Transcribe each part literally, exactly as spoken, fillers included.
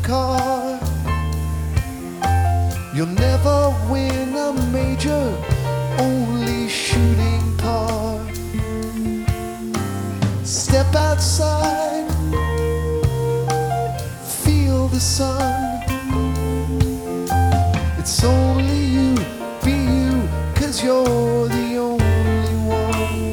car. You'll never win a major, only shooting par. Step outside, feel the sun. It's only you, be you, 'cause you're the only one.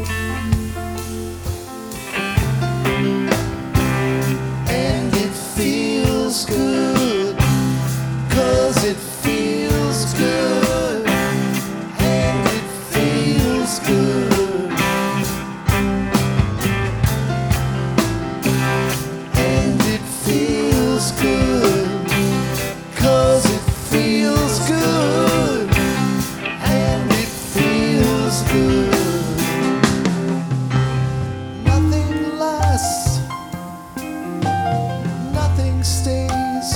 And it feels good, 'cause it feels good. And it feels good. And it feels good, 'cause it feels good. And it feels good. Nothing lasts, nothing stays.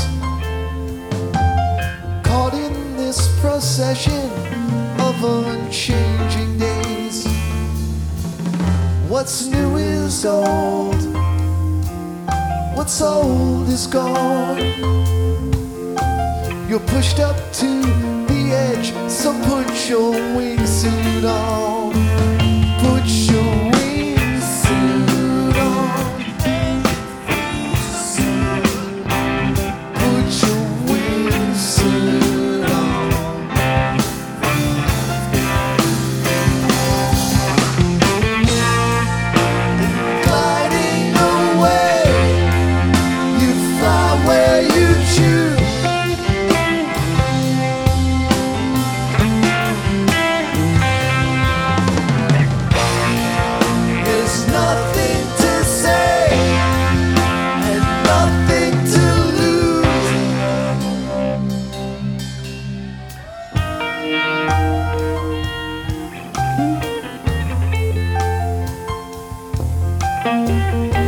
Caught in this procession of unchanging days. What's new is old, what's old is gone. You're pushed up to the edge, so put your wingsuit on. Put your wingsuit on. Put your wingsuit on. Gliding away, you fly where you choose. There's nothing to say and nothing to lose.